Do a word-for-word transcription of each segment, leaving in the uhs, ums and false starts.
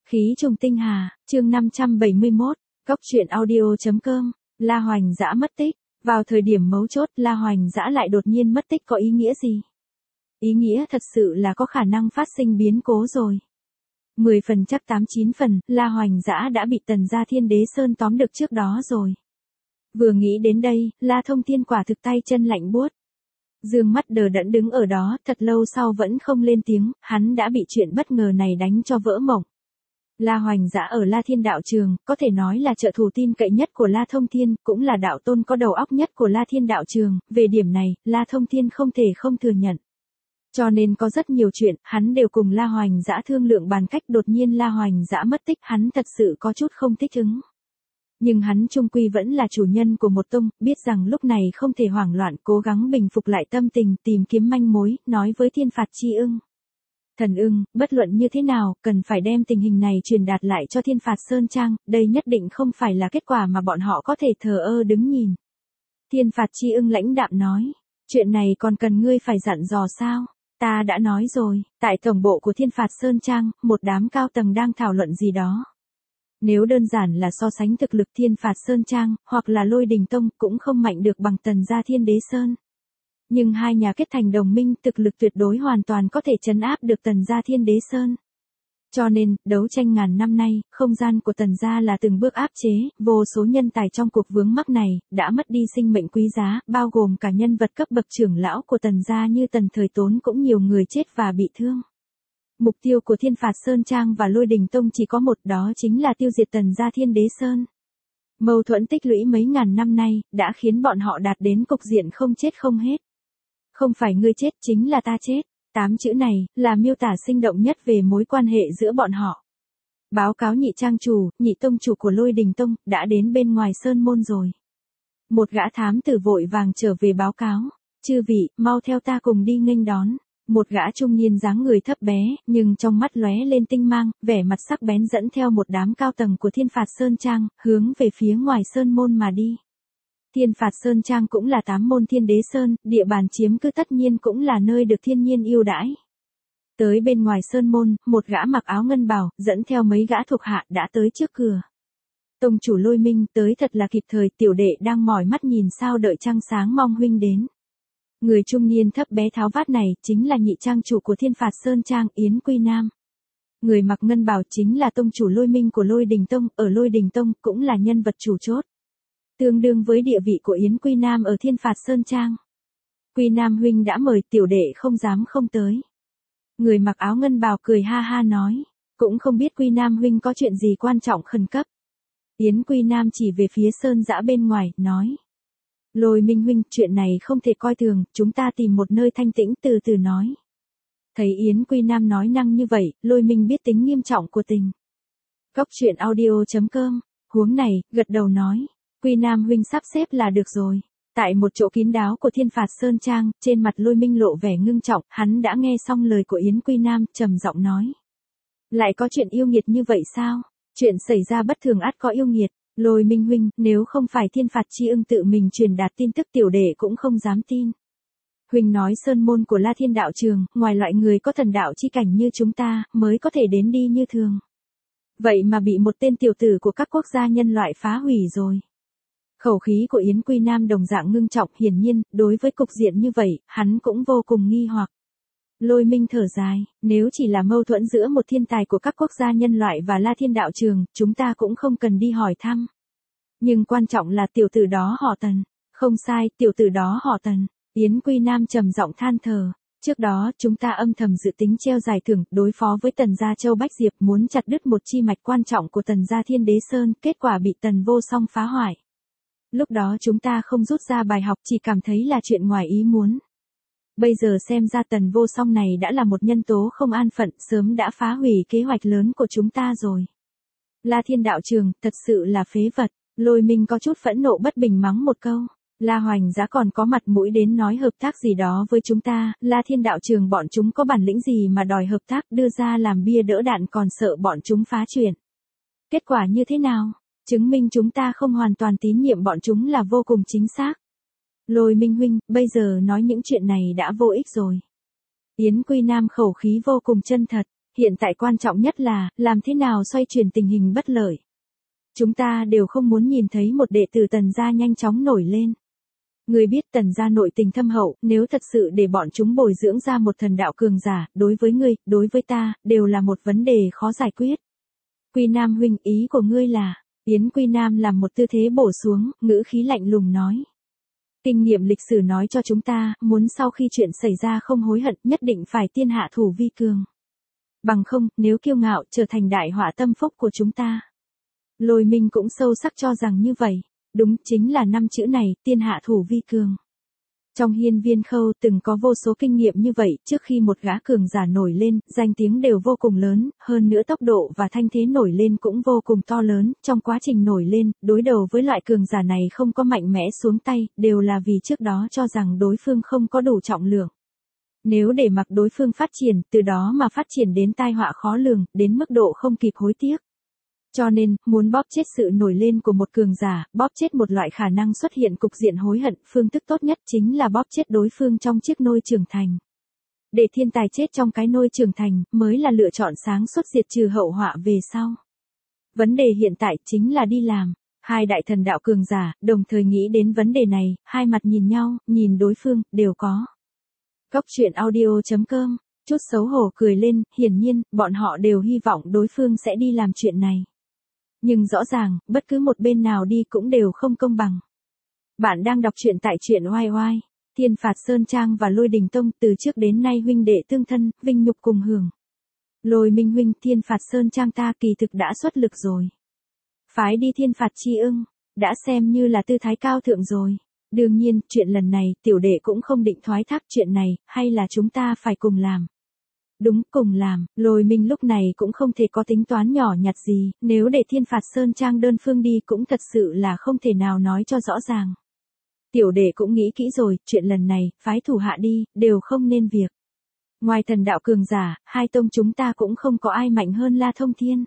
Khí trùng tinh hà, chương năm trăm bảy mươi mốt, Góc truyện audio.com, La Hoành Dã mất tích. Vào thời điểm mấu chốt, La Hoành Dã lại đột nhiên mất tích có ý nghĩa gì? Ý nghĩa thật sự là có khả năng phát sinh biến cố rồi. mười phần chắc tám chín phần, La Hoành Dã đã bị Tần gia Thiên Đế Sơn tóm được trước đó rồi. Vừa nghĩ đến đây, La Thông Thiên quả thực tay chân lạnh buốt. Dương mắt đờ đẫn đứng ở đó, thật lâu sau vẫn không lên tiếng, hắn đã bị chuyện bất ngờ này đánh cho vỡ mộng. La Hoành Dã ở La Thiên Đạo Trường, có thể nói là trợ thủ tin cậy nhất của La Thông Thiên, cũng là đạo tôn có đầu óc nhất của La Thiên Đạo Trường, về điểm này, La Thông Thiên không thể không thừa nhận. Cho nên có rất nhiều chuyện, hắn đều cùng La Hoành Dã thương lượng bàn cách, đột nhiên La Hoành Dã mất tích, hắn thật sự có chút không thích ứng. Nhưng hắn chung quy vẫn là chủ nhân của một tông, biết rằng lúc này không thể hoảng loạn, cố gắng bình phục lại tâm tình, tìm kiếm manh mối, nói với Thiên Phạt Chi Ưng. Thần Ưng, bất luận như thế nào, cần phải đem tình hình này truyền đạt lại cho Thiên Phạt Sơn Trang, đây nhất định không phải là kết quả mà bọn họ có thể thờ ơ đứng nhìn. Thiên Phạt Chi Ưng lãnh đạm nói, chuyện này còn cần ngươi phải dặn dò sao? Ta đã nói rồi, tại tổng bộ của Thiên Phạt Sơn Trang, một đám cao tầng đang thảo luận gì đó. Nếu đơn giản là so sánh thực lực Thiên Phạt Sơn Trang, hoặc là Lôi Đình Tông, cũng không mạnh được bằng Tần gia Thiên Đế Sơn. Nhưng hai nhà kết thành đồng minh, thực lực tuyệt đối hoàn toàn có thể trấn áp được Tần gia Thiên Đế Sơn. Cho nên, đấu tranh ngàn năm nay, không gian của Tần gia là từng bước áp chế, vô số nhân tài trong cuộc vướng mắc này, đã mất đi sinh mệnh quý giá, bao gồm cả nhân vật cấp bậc trưởng lão của Tần gia như Tần Thời Tốn, cũng nhiều người chết và bị thương. Mục tiêu của Thiên Phạt Sơn Trang và Lôi Đình Tông chỉ có một, đó chính là tiêu diệt Tần gia Thiên Đế Sơn. Mâu thuẫn tích lũy mấy ngàn năm nay, đã khiến bọn họ đạt đến cục diện không chết không hết. Không phải ngươi chết, chính là ta chết. Tám chữ này, là miêu tả sinh động nhất về mối quan hệ giữa bọn họ. Báo cáo nhị trang chủ, nhị tông chủ của Lôi Đình Tông, đã đến bên ngoài sơn môn rồi. Một gã thám tử vội vàng trở về báo cáo. Chư vị, mau theo ta cùng đi nghênh đón. Một gã trung niên dáng người thấp bé, nhưng trong mắt lóe lên tinh mang, vẻ mặt sắc bén dẫn theo một đám cao tầng của Thiên Phạt Sơn Trang, hướng về phía ngoài sơn môn mà đi. Thiên Phạt Sơn Trang cũng là tám môn Thiên Đế Sơn, địa bàn chiếm cứ tất nhiên cũng là nơi được thiên nhiên yêu đãi. Tới bên ngoài sơn môn, một gã mặc áo ngân bào, dẫn theo mấy gã thuộc hạ đã tới trước cửa. Tông chủ Lôi Minh tới thật là kịp thời, tiểu đệ đang mỏi mắt nhìn sao đợi trăng sáng mong huynh đến. Người trung niên thấp bé tháo vát này, chính là nhị trang chủ của Thiên Phạt Sơn Trang, Yến Quy Nam. Người mặc ngân bào chính là tông chủ Lôi Minh của Lôi Đình Tông, ở Lôi Đình Tông cũng là nhân vật chủ chốt. Tương đương với địa vị của Yến Quy Nam ở Thiên Phạt Sơn Trang. Quy Nam huynh đã mời, tiểu đệ không dám không tới. Người mặc áo ngân bào cười ha ha nói, cũng không biết Quy Nam huynh có chuyện gì quan trọng khẩn cấp. Yến Quy Nam chỉ về phía sơn dã bên ngoài, nói. Lôi Minh huynh, chuyện này không thể coi thường, chúng ta tìm một nơi thanh tĩnh từ từ nói. Thấy Yến Quy Nam nói năng như vậy, Lôi Minh biết tính nghiêm trọng của tình. Góc truyện audio.com, huống này, gật đầu nói. Quy Nam huynh sắp xếp là được rồi. Tại một chỗ kín đáo của Thiên Phạt Sơn Trang, trên mặt Lôi Minh lộ vẻ ngưng trọng, hắn đã nghe xong lời của Yến Quy Nam, trầm giọng nói. Lại có chuyện yêu nghiệt như vậy sao? Chuyện xảy ra bất thường ắt có yêu nghiệt. Lôi Minh huynh, nếu không phải Thiên Phạt Chi Ưng tự mình truyền đạt tin tức, tiểu đệ cũng không dám tin. Huynh nói sơn môn của La Thiên Đạo Trường, ngoài loại người có thần đạo chi cảnh như chúng ta, mới có thể đến đi như thường. Vậy mà bị một tên tiểu tử của các quốc gia nhân loại phá hủy rồi. Khẩu khí của Yến Quy Nam đồng dạng ngưng trọng, hiển nhiên, đối với cục diện như vậy, hắn cũng vô cùng nghi hoặc. Lôi Minh thở dài, nếu chỉ là mâu thuẫn giữa một thiên tài của các quốc gia nhân loại và La Thiên Đạo Trường, chúng ta cũng không cần đi hỏi thăm. Nhưng quan trọng là tiểu tử đó họ Tần. Không sai, tiểu tử đó họ Tần. Yến Quy Nam trầm giọng than thở. Trước đó, chúng ta âm thầm dự tính treo giải thưởng, đối phó với Tần gia Châu Bách Diệp, muốn chặt đứt một chi mạch quan trọng của Tần gia Thiên Đế Sơn, kết quả bị Tần Vô Song phá hoại. Lúc đó chúng ta không rút ra bài học, chỉ cảm thấy là chuyện ngoài ý muốn. Bây giờ xem ra Tần Vô Song này đã là một nhân tố không an phận, sớm đã phá hủy kế hoạch lớn của chúng ta rồi. La Thiên Đạo Trường, thật sự là phế vật. Lôi Minh có chút phẫn nộ bất bình mắng một câu. La Hoành Dã còn có mặt mũi đến nói hợp tác gì đó với chúng ta, La Thiên Đạo Trường bọn chúng có bản lĩnh gì mà đòi hợp tác, đưa ra làm bia đỡ đạn, còn sợ bọn chúng phá chuyện. Kết quả như thế nào? Chứng minh chúng ta không hoàn toàn tín nhiệm bọn chúng là vô cùng chính xác. Lôi Minh huynh, bây giờ nói những chuyện này đã vô ích rồi. Yến Quy Nam khẩu khí vô cùng chân thật. Hiện tại quan trọng nhất là, làm thế nào xoay chuyển tình hình bất lợi. Chúng ta đều không muốn nhìn thấy một đệ tử Tần gia nhanh chóng nổi lên. Ngươi biết Tần gia nội tình thâm hậu, nếu thật sự để bọn chúng bồi dưỡng ra một thần đạo cường giả, đối với ngươi, đối với ta, đều là một vấn đề khó giải quyết. Quy Nam huynh, ý của ngươi là, Yến Quy Nam làm một tư thế bổ xuống, ngữ khí lạnh lùng nói. Kinh nghiệm lịch sử nói cho chúng ta, muốn sau khi chuyện xảy ra không hối hận, nhất định phải tiên hạ thủ vi cường. Bằng không, nếu kiêu ngạo, trở thành đại họa tâm phúc của chúng ta. Lôi Minh cũng sâu sắc cho rằng như vậy. Đúng, chính là năm chữ này, tiên hạ thủ vi cường. Trong hiên viên khâu từng có vô số kinh nghiệm như vậy, trước khi một gã cường giả nổi lên, danh tiếng đều vô cùng lớn, hơn nữa tốc độ và thanh thế nổi lên cũng vô cùng to lớn, trong quá trình nổi lên, đối đầu với loại cường giả này không có mạnh mẽ xuống tay, đều là vì trước đó cho rằng đối phương không có đủ trọng lượng. Nếu để mặc đối phương phát triển, từ đó mà phát triển đến tai họa khó lường, đến mức độ không kịp hối tiếc. Cho nên, muốn bóp chết sự nổi lên của một cường giả, bóp chết một loại khả năng xuất hiện cục diện hối hận, phương thức tốt nhất chính là bóp chết đối phương trong chiếc nôi trưởng thành. Để thiên tài chết trong cái nôi trưởng thành, mới là lựa chọn sáng suốt diệt trừ hậu họa về sau. Vấn đề hiện tại chính là đi làm. Hai đại thần đạo cường giả, đồng thời nghĩ đến vấn đề này, hai mặt nhìn nhau, nhìn đối phương, đều có. Cốc truyện audio chấm com, chút xấu hổ cười lên, hiển nhiên, bọn họ đều hy vọng đối phương sẽ đi làm chuyện này. Nhưng rõ ràng, bất cứ một bên nào đi cũng đều không công bằng. Bạn đang đọc truyện tại truyện oai oai. Thiên Phạt Sơn Trang và Lôi Đình Tông từ trước đến nay huynh đệ tương thân, vinh nhục cùng hưởng. Lôi Minh huynh, Thiên Phạt Sơn Trang ta kỳ thực đã xuất lực rồi. Phái đi Thiên Phạt Chi Ưng, đã xem như là tư thái cao thượng rồi. Đương nhiên, chuyện lần này, tiểu đệ cũng không định thoái thác chuyện này, hay là chúng ta phải cùng làm. Đúng, cùng làm, Lôi Minh lúc này cũng không thể có tính toán nhỏ nhặt gì, nếu để Thiên Phạt Sơn Trang đơn phương đi cũng thật sự là không thể nào nói cho rõ ràng. Tiểu đệ cũng nghĩ kỹ rồi, chuyện lần này, phái thủ hạ đi, đều không nên việc. Ngoài thần đạo cường giả, hai tông chúng ta cũng không có ai mạnh hơn La Thông Thiên.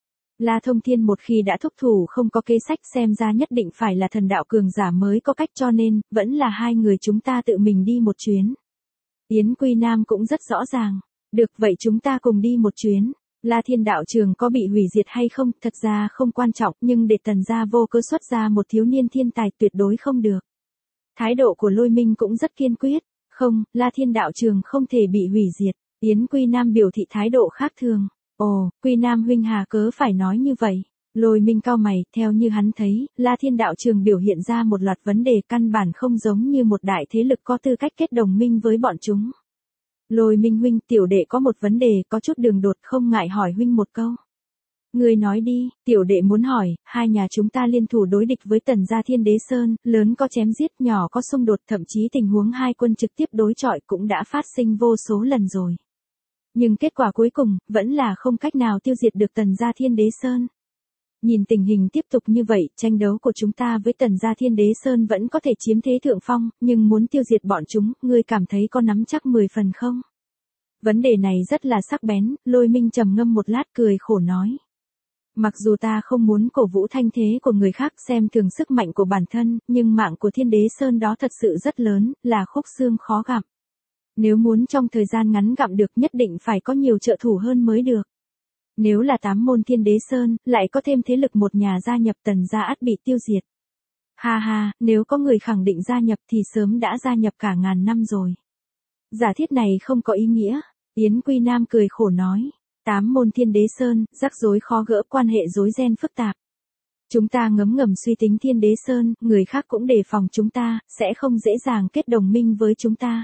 La Thông Thiên một khi đã thúc thủ không có kế sách xem ra nhất định phải là thần đạo cường giả mới có cách cho nên, vẫn là hai người chúng ta tự mình đi một chuyến. Yến Quy Nam cũng rất rõ ràng. Được vậy chúng ta cùng đi một chuyến. La Thiên đạo trường có bị hủy diệt hay không, thật ra không quan trọng, nhưng để Tần gia vô cớ xuất ra một thiếu niên thiên tài tuyệt đối không được. Thái độ của Lôi Minh cũng rất kiên quyết. Không, La Thiên đạo trường không thể bị hủy diệt. Yến Quy Nam biểu thị thái độ khác thường. Ồ, Quy Nam huynh hà cớ phải nói như vậy. Lôi Minh cau mày, theo như hắn thấy, La Thiên đạo trường biểu hiện ra một loạt vấn đề căn bản không giống như một đại thế lực có tư cách kết đồng minh với bọn chúng. Lôi Minh huynh, tiểu đệ có một vấn đề, có chút đường đột, không ngại hỏi huynh một câu. Ngươi nói đi, tiểu đệ muốn hỏi, hai nhà chúng ta liên thủ đối địch với Tần gia Thiên Đế Sơn, lớn có chém giết, nhỏ có xung đột, thậm chí tình huống hai quân trực tiếp đối chọi cũng đã phát sinh vô số lần rồi. Nhưng kết quả cuối cùng, vẫn là không cách nào tiêu diệt được Tần gia Thiên Đế Sơn. Nhìn tình hình tiếp tục như vậy, tranh đấu của chúng ta với Tần gia Thiên Đế Sơn vẫn có thể chiếm thế thượng phong, nhưng muốn tiêu diệt bọn chúng, ngươi cảm thấy có nắm chắc mười phần không? Vấn đề này rất là sắc bén, Lôi Minh trầm ngâm một lát cười khổ nói. Mặc dù ta không muốn cổ vũ thanh thế của người khác xem thường sức mạnh của bản thân, nhưng mạng của Thiên Đế Sơn đó thật sự rất lớn, là khúc xương khó gặm. Nếu muốn trong thời gian ngắn gặm được nhất định phải có nhiều trợ thủ hơn mới được. Nếu là tám môn Thiên Đế Sơn, lại có thêm thế lực một nhà gia nhập Tần gia ắt bị tiêu diệt. Ha ha, nếu có người khẳng định gia nhập thì sớm đã gia nhập cả ngàn năm rồi. Giả thiết này không có ý nghĩa. Yến Quy Nam cười khổ nói. Tám môn Thiên Đế Sơn, rắc rối khó gỡ, quan hệ rối ren phức tạp. Chúng ta ngấm ngầm suy tính Thiên Đế Sơn, người khác cũng đề phòng chúng ta, sẽ không dễ dàng kết đồng minh với chúng ta.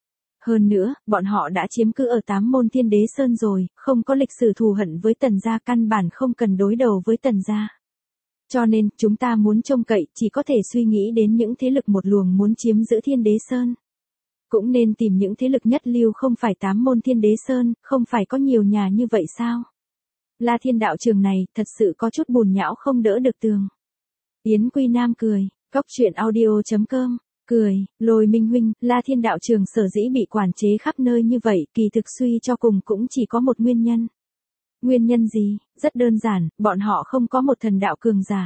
Hơn nữa, bọn họ đã chiếm cứ ở tám môn Thiên Đế Sơn rồi, không có lịch sử thù hận với Tần gia, căn bản không cần đối đầu với Tần gia. Cho nên, chúng ta muốn trông cậy, chỉ có thể suy nghĩ đến những thế lực một luồng muốn chiếm giữ Thiên Đế Sơn. Cũng nên tìm những thế lực nhất lưu không phải tám môn Thiên Đế Sơn, không phải có nhiều nhà như vậy sao? La Thiên đạo trường này, thật sự có chút bùn nhão không đỡ được tường. Yến Quy Nam cười, cốc truyện audio chấm com. Cười, Lôi Minh huynh, La Thiên đạo trường sở dĩ bị quản chế khắp nơi như vậy, kỳ thực suy cho cùng cũng chỉ có một nguyên nhân. Nguyên nhân gì? Rất đơn giản, bọn họ không có một thần đạo cường giả.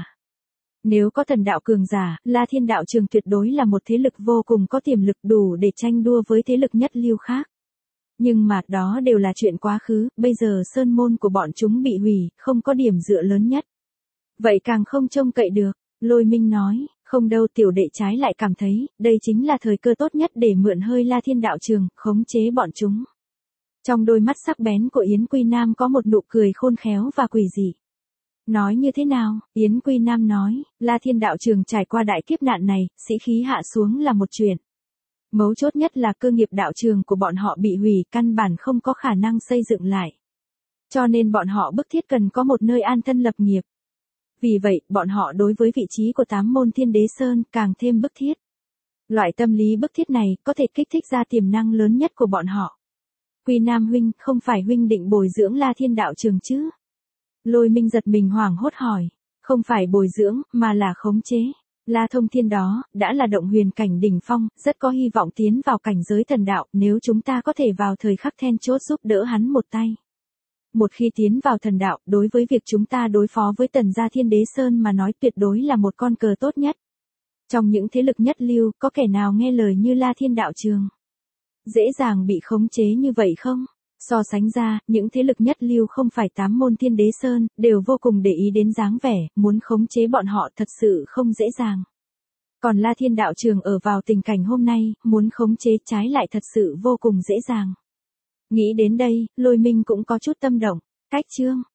Nếu có thần đạo cường giả, La Thiên đạo trường tuyệt đối là một thế lực vô cùng có tiềm lực đủ để tranh đua với thế lực nhất lưu khác. Nhưng mà, đó đều là chuyện quá khứ, bây giờ sơn môn của bọn chúng bị hủy, không có điểm dựa lớn nhất. Vậy càng không trông cậy được, Lôi Minh nói, không đâu, tiểu đệ trái lại cảm thấy, đây chính là thời cơ tốt nhất để mượn hơi La Thiên đạo trường, khống chế bọn chúng. Trong đôi mắt sắc bén của Yến Quy Nam có một nụ cười khôn khéo và quỷ dị. Nói như thế nào? Yến Quy Nam nói, La Thiên đạo trường trải qua đại kiếp nạn này, sĩ khí hạ xuống là một chuyện. Mấu chốt nhất là cơ nghiệp đạo trường của bọn họ bị hủy, căn bản không có khả năng xây dựng lại. Cho nên bọn họ bức thiết cần có một nơi an thân lập nghiệp. Vì vậy, bọn họ đối với vị trí của tám môn Thiên Đế Sơn càng thêm bức thiết. Loại tâm lý bức thiết này có thể kích thích ra tiềm năng lớn nhất của bọn họ. Quy Nam huynh, không phải huynh định bồi dưỡng La Thiên đạo trường chứ? Lôi Minh giật mình hoảng hốt hỏi, không phải bồi dưỡng, mà là khống chế. La Thông Thiên đó, đã là động huyền cảnh đỉnh phong, rất có hy vọng tiến vào cảnh giới thần đạo, nếu chúng ta có thể vào thời khắc then chốt giúp đỡ hắn một tay. Một khi tiến vào thần đạo, đối với việc chúng ta đối phó với Tần gia Thiên Đế Sơn mà nói tuyệt đối là một con cờ tốt nhất. Trong những thế lực nhất lưu, có kẻ nào nghe lời như La Thiên đạo trường? Dễ dàng bị khống chế như vậy không? So sánh ra, những thế lực nhất lưu không phải tám môn Thiên Đế Sơn, đều vô cùng để ý đến dáng vẻ, muốn khống chế bọn họ thật sự không dễ dàng. Còn La Thiên đạo trường ở vào tình cảnh hôm nay, muốn khống chế trái lại thật sự vô cùng dễ dàng. Nghĩ đến đây, Lôi Minh cũng có chút tâm động. Cách chương